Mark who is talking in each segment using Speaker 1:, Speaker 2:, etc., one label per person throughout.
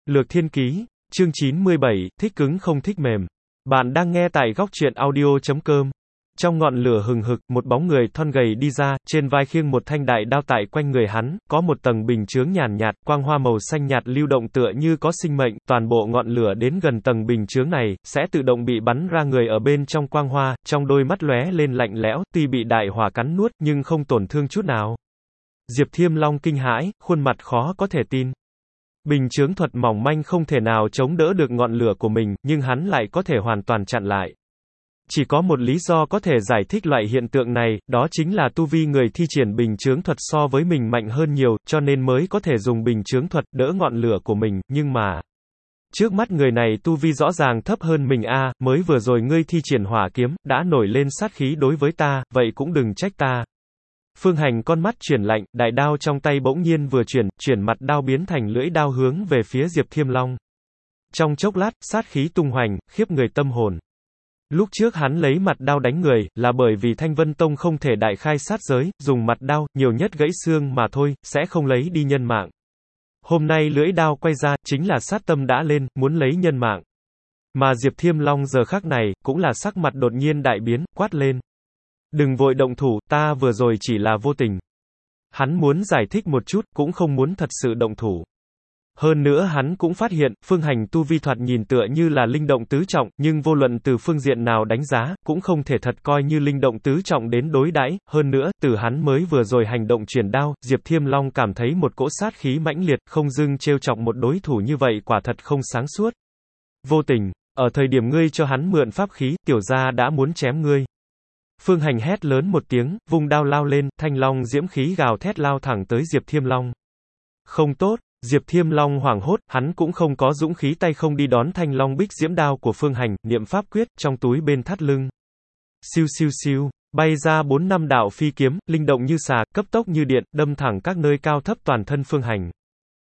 Speaker 1: Lược Thiên Ký, chương 97, thích cứng không thích mềm. Bạn đang nghe tại góc truyện audio.com. Trong ngọn lửa hừng hực, một bóng người thon gầy đi ra, trên vai khiêng một thanh đại đao, tại quanh người hắn có một tầng bình chướng nhàn nhạt, quang hoa màu xanh nhạt lưu động tựa như có sinh mệnh, toàn bộ ngọn lửa đến gần tầng bình chướng này sẽ tự động bị bắn ra người ở bên trong quang hoa, trong đôi mắt lóe lên lạnh lẽo, tuy bị đại hỏa cắn nuốt nhưng không tổn thương chút nào. Diệp Thiêm Long kinh hãi, khuôn mặt khó có thể tin. Bình chướng thuật mỏng manh không thể nào chống đỡ được ngọn lửa của mình, nhưng hắn lại có thể hoàn toàn chặn lại. Chỉ có một lý do có thể giải thích loại hiện tượng này, đó chính là tu vi người thi triển bình chướng thuật so với mình mạnh hơn nhiều, cho nên mới có thể dùng bình chướng thuật đỡ ngọn lửa của mình, nhưng mà trước mắt người này tu vi rõ ràng thấp hơn mình a, mới vừa rồi ngươi thi triển hỏa kiếm, đã nổi lên sát khí đối với ta, vậy cũng đừng trách ta. Phương Hành con mắt chuyển lạnh, đại đao trong tay bỗng nhiên vừa chuyển mặt đao biến thành lưỡi đao hướng về phía Diệp Thiêm Long. Trong chốc lát, sát khí tung hoành, khiếp người tâm hồn. Lúc trước hắn lấy mặt đao đánh người, là bởi vì Thanh Vân Tông không thể đại khai sát giới, dùng mặt đao, nhiều nhất gãy xương mà thôi, sẽ không lấy đi nhân mạng. Hôm nay lưỡi đao quay ra, chính là sát tâm đã lên, muốn lấy nhân mạng. Mà Diệp Thiêm Long giờ khắc này, cũng là sắc mặt đột nhiên đại biến, quát lên. Đừng vội động thủ, ta vừa rồi chỉ là vô tình. Hắn muốn giải thích một chút, cũng không muốn thật sự động thủ. Hơn nữa hắn cũng phát hiện, Phương Hành tu vi thoạt nhìn tựa như là linh động tứ trọng, nhưng vô luận từ phương diện nào đánh giá, cũng không thể thật coi như linh động tứ trọng đến đối đãi. Hơn nữa, từ hắn mới vừa rồi hành động chuyển đao, Diệp Thiêm Long cảm thấy một cỗ sát khí mãnh liệt, không dưng trêu chọc một đối thủ như vậy quả thật không sáng suốt. Vô tình, ở thời điểm ngươi cho hắn mượn pháp khí, tiểu gia đã muốn chém ngươi. Phương Hành hét lớn một tiếng, vung đao lao lên, thanh long diễm khí gào thét lao thẳng tới Diệp Thiêm Long. Không tốt, Diệp Thiêm Long hoảng hốt, hắn cũng không có dũng khí tay không đi đón thanh long bích diễm đao của Phương Hành, niệm pháp quyết, trong túi bên thắt lưng. Siêu siêu siêu, bay ra 4-5 đạo phi kiếm, linh động như xà, cấp tốc như điện, đâm thẳng các nơi cao thấp toàn thân Phương Hành.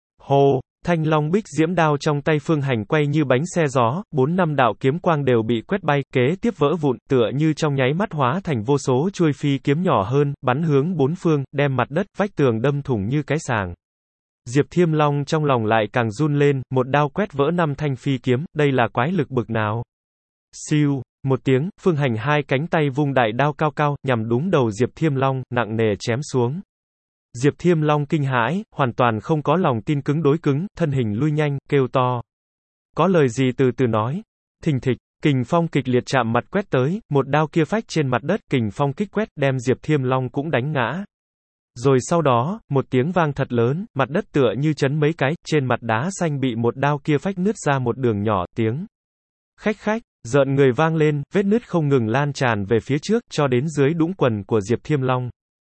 Speaker 1: Hô! Thanh long bích diễm đao trong tay Phương Hành quay như bánh xe gió, 4-5 đạo kiếm quang đều bị quét bay, kế tiếp vỡ vụn, tựa như trong nháy mắt hóa thành vô số chuôi phi kiếm nhỏ hơn, bắn hướng bốn phương, đem mặt đất, vách tường đâm thủng như cái sàng. Diệp Thiêm Long trong lòng lại càng run lên, một đao quét vỡ 5 thanh phi kiếm, đây là quái lực bực nào. Siêu, một tiếng, Phương Hành hai cánh tay vung đại đao cao cao, nhằm đúng đầu Diệp Thiêm Long, nặng nề chém xuống. Diệp Thiêm Long kinh hãi, hoàn toàn không có lòng tin cứng đối cứng, thân hình lui nhanh, kêu to. Có lời gì từ từ nói. Thình thịch, kình phong kịch liệt chạm mặt quét tới, một đao kia phách trên mặt đất, kình phong kích quét, đem Diệp Thiêm Long cũng đánh ngã. Rồi sau đó, một tiếng vang thật lớn, mặt đất tựa như chấn mấy cái, trên mặt đá xanh bị một đao kia phách nứt ra một đường nhỏ, tiếng khách khách, rợn người vang lên, vết nứt không ngừng lan tràn về phía trước, cho đến dưới đũng quần của Diệp Thiêm Long.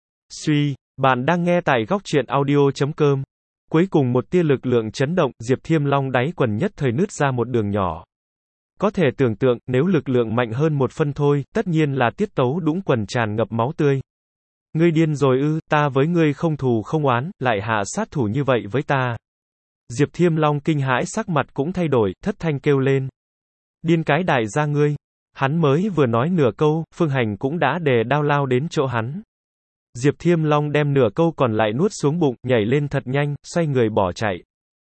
Speaker 1: Suy, bạn đang nghe tại góc truyện audio.com. Cuối cùng một tia lực lượng chấn động, Diệp Thiêm Long đáy quần nhất thời nứt ra một đường nhỏ. Có thể tưởng tượng, nếu lực lượng mạnh hơn một phân thôi, tất nhiên là tiết tấu đũng quần tràn ngập máu tươi. Ngươi điên rồi ư, ta với ngươi không thù không oán, lại hạ sát thủ như vậy với ta. Diệp Thiêm Long kinh hãi sắc mặt cũng thay đổi, thất thanh kêu lên. Điên cái đại gia ngươi. Hắn mới vừa nói nửa câu, Phương Hành cũng đã đề đao lao đến chỗ hắn. Diệp Thiêm Long đem nửa câu còn lại nuốt xuống bụng, nhảy lên thật nhanh, xoay người bỏ chạy.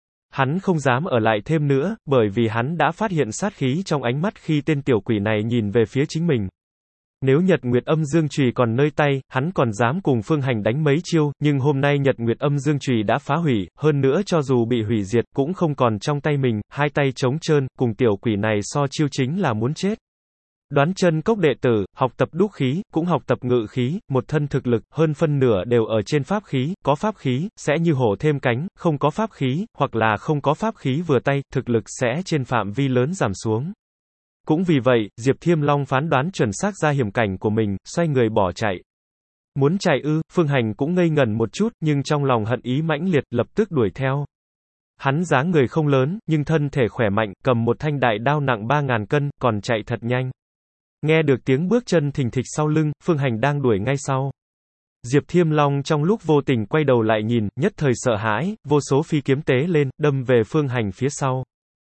Speaker 1: Hắn không dám ở lại thêm nữa, bởi vì hắn đã phát hiện sát khí trong ánh mắt khi tên tiểu quỷ này nhìn về phía chính mình. Nếu Nhật Nguyệt Âm Dương Chùy còn nơi tay, hắn còn dám cùng Phương Hành đánh mấy chiêu, nhưng hôm nay Nhật Nguyệt Âm Dương Chùy đã phá hủy, hơn nữa cho dù bị hủy diệt, cũng không còn trong tay mình, hai tay trống trơn, cùng tiểu quỷ này so chiêu chính là muốn chết. Đoán Chân Cốc đệ tử, học tập đúc khí, cũng học tập ngự khí, một thân thực lực, hơn phân nửa đều ở trên pháp khí, có pháp khí, sẽ như hổ thêm cánh, không có pháp khí, hoặc là không có pháp khí vừa tay, thực lực sẽ trên phạm vi lớn giảm xuống. Cũng vì vậy, Diệp Thiêm Long phán đoán chuẩn xác ra hiểm cảnh của mình, xoay người bỏ chạy. Muốn chạy ư, Phương Hành cũng ngây ngẩn một chút, nhưng trong lòng hận ý mãnh liệt, lập tức đuổi theo. Hắn dáng người không lớn, nhưng thân thể khỏe mạnh, cầm một thanh đại đao nặng 3.000 cân, còn chạy thật nhanh. Nghe được tiếng bước chân thình thịch sau lưng, Phương Hành đang đuổi ngay sau. Diệp Thiêm Long trong lúc vô tình quay đầu lại nhìn, nhất thời sợ hãi, vô số phi kiếm tế lên, đâm về Phương Hành phía sau.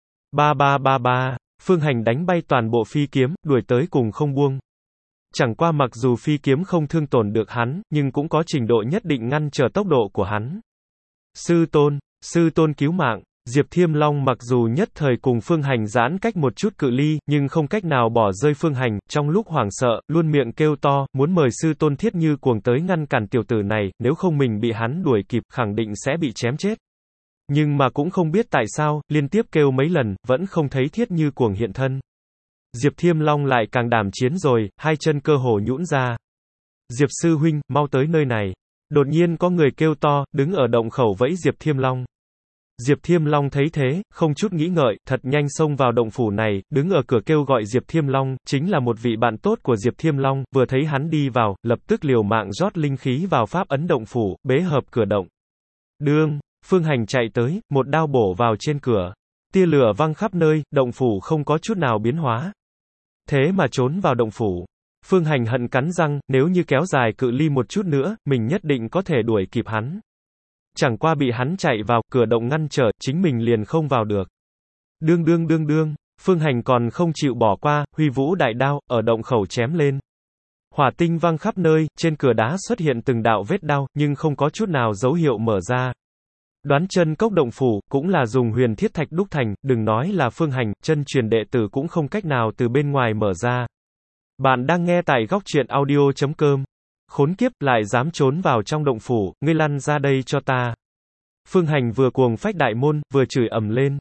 Speaker 1: Ba ba ba ba, Phương Hành đánh bay toàn bộ phi kiếm, đuổi tới cùng không buông. Chẳng qua mặc dù phi kiếm không thương tổn được hắn, nhưng cũng có trình độ nhất định ngăn trở tốc độ của hắn. Sư tôn cứu mạng. Diệp Thiêm Long mặc dù nhất thời cùng Phương Hành giãn cách một chút cự ly, nhưng không cách nào bỏ rơi Phương Hành, trong lúc hoảng sợ, luôn miệng kêu to, muốn mời sư tôn Thiết Như Cuồng tới ngăn cản tiểu tử này, nếu không mình bị hắn đuổi kịp, khẳng định sẽ bị chém chết. Nhưng mà cũng không biết tại sao, liên tiếp kêu mấy lần, vẫn không thấy Thiết Như Cuồng hiện thân. Diệp Thiêm Long lại càng đảm chiến rồi, hai chân cơ hồ nhũn ra. Diệp sư huynh, mau tới nơi này. Đột nhiên có người kêu to, đứng ở động khẩu vẫy Diệp Thiêm Long. Diệp Thiêm Long thấy thế, không chút nghĩ ngợi, thật nhanh xông vào động phủ này, đứng ở cửa kêu gọi Diệp Thiêm Long, chính là một vị bạn tốt của Diệp Thiêm Long, vừa thấy hắn đi vào, lập tức liều mạng rót linh khí vào pháp ấn động phủ, bế hợp cửa động. Đương, Phương Hành chạy tới, một đao bổ vào trên cửa. Tia lửa văng khắp nơi, động phủ không có chút nào biến hóa. Thế mà trốn vào động phủ. Phương Hành hận cắn răng, nếu như kéo dài cự ly một chút nữa, mình nhất định có thể đuổi kịp hắn. Chẳng qua bị hắn chạy vào, cửa động ngăn trở, chính mình liền không vào được. Đương, Phương Hành còn không chịu bỏ qua, huy vũ đại đao, ở động khẩu chém lên. Hỏa tinh văng khắp nơi, trên cửa đá xuất hiện từng đạo vết đao, nhưng không có chút nào dấu hiệu mở ra. Đoán chân cốc động phủ, cũng là dùng huyền thiết thạch đúc thành, đừng nói là Phương Hành, chân truyền đệ tử cũng không cách nào từ bên ngoài mở ra. Bạn đang nghe tại góc truyện audio.com. Khốn kiếp, lại dám trốn vào trong động phủ, ngươi lăn ra đây cho ta. Phương Hành vừa cuồng phách đại môn, vừa chửi ầm lên.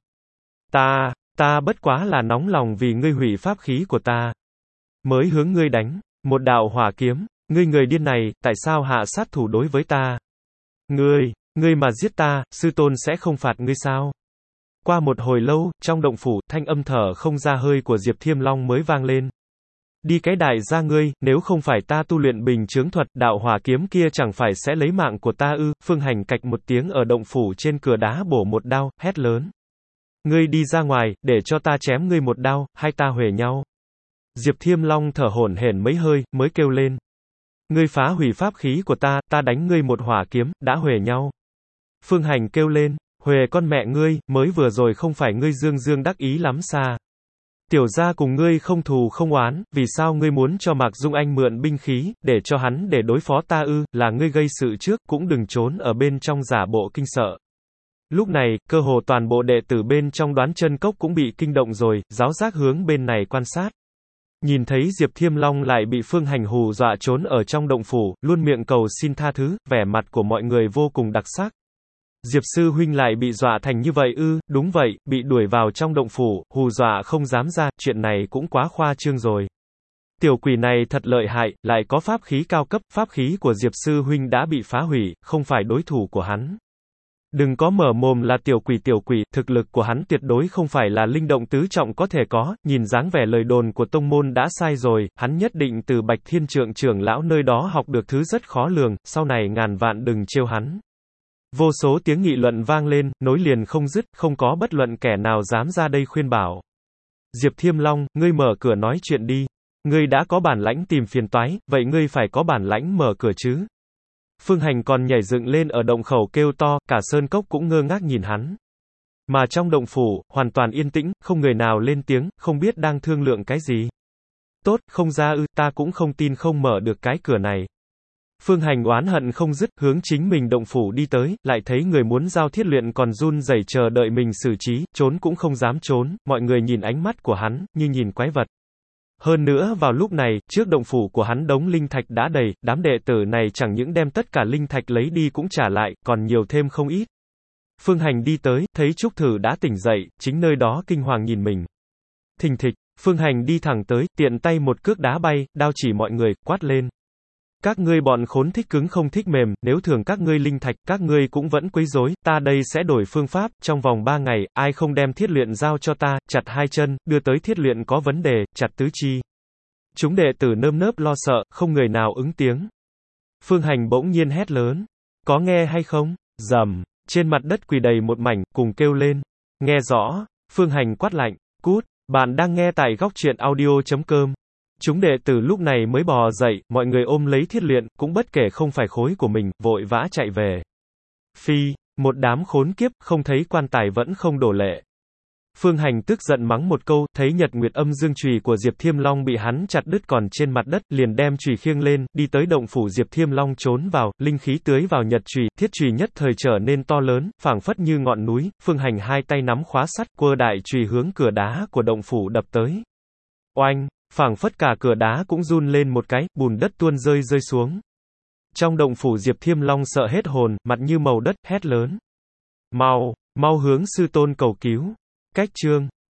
Speaker 1: Ta bất quá là nóng lòng vì ngươi hủy pháp khí của ta. Mới hướng ngươi đánh, một đạo hỏa kiếm, ngươi người điên này, tại sao hạ sát thủ đối với ta? Ngươi mà giết ta, sư tôn sẽ không phạt ngươi sao? Qua một hồi lâu, trong động phủ, thanh âm thở không ra hơi của Diệp Thiêm Long mới vang lên. Đi cái đại gia ngươi, nếu không phải ta tu luyện bình chướng thuật, đạo hỏa kiếm kia chẳng phải sẽ lấy mạng của ta ư? Phương Hành cạch một tiếng ở động phủ trên cửa đá bổ một đao, hét lớn. Ngươi đi ra ngoài, để cho ta chém ngươi một đao, hai ta huề nhau. Diệp Thiêm Long thở hổn hển mấy hơi, mới kêu lên. Ngươi phá hủy pháp khí của ta đánh ngươi một hỏa kiếm, đã huề nhau. Phương Hành kêu lên, huề con mẹ ngươi, mới vừa rồi không phải ngươi dương đắc ý lắm xa. Tiểu gia cùng ngươi không thù không oán, vì sao ngươi muốn cho Mạc Dung Anh mượn binh khí, để cho hắn để đối phó ta ư, là ngươi gây sự trước, cũng đừng trốn ở bên trong giả bộ kinh sợ. Lúc này, cơ hồ toàn bộ đệ tử bên trong Đoán Chân Cốc cũng bị kinh động rồi, giáo giác hướng bên này quan sát. Nhìn thấy Diệp Thiêm Long lại bị Phương Hành hù dọa trốn ở trong động phủ, luôn miệng cầu xin tha thứ, vẻ mặt của mọi người vô cùng đặc sắc. Diệp sư huynh lại bị dọa thành như vậy ư? Đúng vậy, bị đuổi vào trong động phủ, hù dọa không dám ra, chuyện này cũng quá khoa trương rồi. Tiểu quỷ này thật lợi hại, lại có pháp khí cao cấp, pháp khí của Diệp sư huynh đã bị phá hủy, không phải đối thủ của hắn. Đừng có mở mồm là tiểu quỷ, thực lực của hắn tuyệt đối không phải là linh động tứ trọng có thể có, nhìn dáng vẻ lời đồn của tông môn đã sai rồi, hắn nhất định từ Bạch Thiên Trượng trưởng lão nơi đó học được thứ rất khó lường, sau này ngàn vạn đừng trêu hắn. Vô số tiếng nghị luận vang lên, nối liền không dứt, không có bất luận kẻ nào dám ra đây khuyên bảo. Diệp Thiêm Long, ngươi mở cửa nói chuyện đi. Ngươi đã có bản lãnh tìm phiền toái, vậy ngươi phải có bản lãnh mở cửa chứ. Phương Hành còn nhảy dựng lên ở động khẩu kêu to, cả sơn cốc cũng ngơ ngác nhìn hắn. Mà trong động phủ, hoàn toàn yên tĩnh, không người nào lên tiếng, không biết đang thương lượng cái gì. Tốt, không ra ư, ta cũng không tin không mở được cái cửa này. Phương Hành oán hận không dứt, hướng chính mình động phủ đi tới, lại thấy người muốn giao thiết luyện còn run rẩy chờ đợi mình xử trí, trốn cũng không dám trốn, mọi người nhìn ánh mắt của hắn, như nhìn quái vật. Hơn nữa vào lúc này, trước động phủ của hắn đống linh thạch đã đầy, đám đệ tử này chẳng những đem tất cả linh thạch lấy đi cũng trả lại, còn nhiều thêm không ít. Phương Hành đi tới, thấy Trúc Thử đã tỉnh dậy, chính nơi đó kinh hoàng nhìn mình. Thình thịch, Phương Hành đi thẳng tới, tiện tay một cước đá bay, đao chỉ mọi người, quát lên. Các ngươi bọn khốn thích cứng không thích mềm, nếu thường các ngươi linh thạch, các ngươi cũng vẫn quấy rối, ta đây sẽ đổi phương pháp, trong vòng 3 ngày, ai không đem thiết luyện giao cho ta, chặt 2 chân, đưa tới thiết luyện có vấn đề, chặt tứ chi. Chúng đệ tử nơm nớp lo sợ, không người nào ứng tiếng. Phương Hành bỗng nhiên hét lớn. Có nghe hay không? Rầm, trên mặt đất quỳ đầy một mảnh, cùng kêu lên. Nghe rõ, Phương Hành quát lạnh, cút, bạn đang nghe tại góc truyện audio.com. Chúng đệ tử lúc này mới bò dậy, mọi người ôm lấy thiết luyện, cũng bất kể không phải khối của mình, vội vã chạy về. Phi, một đám khốn kiếp, không thấy quan tài vẫn không đổ lệ. Phương Hành tức giận mắng một câu, thấy nhật nguyệt âm dương chùy của Diệp Thiêm Long bị hắn chặt đứt còn trên mặt đất, liền đem chùy khiêng lên, đi tới động phủ Diệp Thiêm Long trốn vào, linh khí tưới vào nhật chùy, thiết chùy nhất thời trở nên to lớn, phảng phất như ngọn núi, Phương Hành hai tay nắm khóa sắt, quơ đại chùy hướng cửa đá của động phủ đập tới. Oanh, phảng phất cả cửa đá cũng run lên một cái, bùn đất tuôn rơi xuống. Trong động phủ Diệp Thiêm Long sợ hết hồn, mặt như màu đất, hét lớn. Mau hướng sư tôn cầu cứu. Cách chương